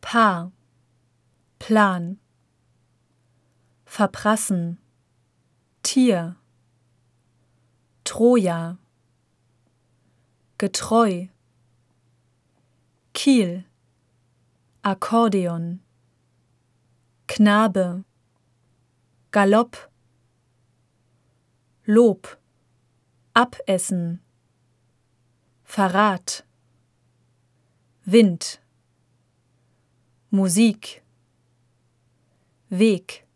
Paar, Plan, verprassen, Tier, Troja, getreu, Kiel, Akkordeon, Knabe, Galopp, Lob, Abessen, Verrat, Wind, Musik, Weg,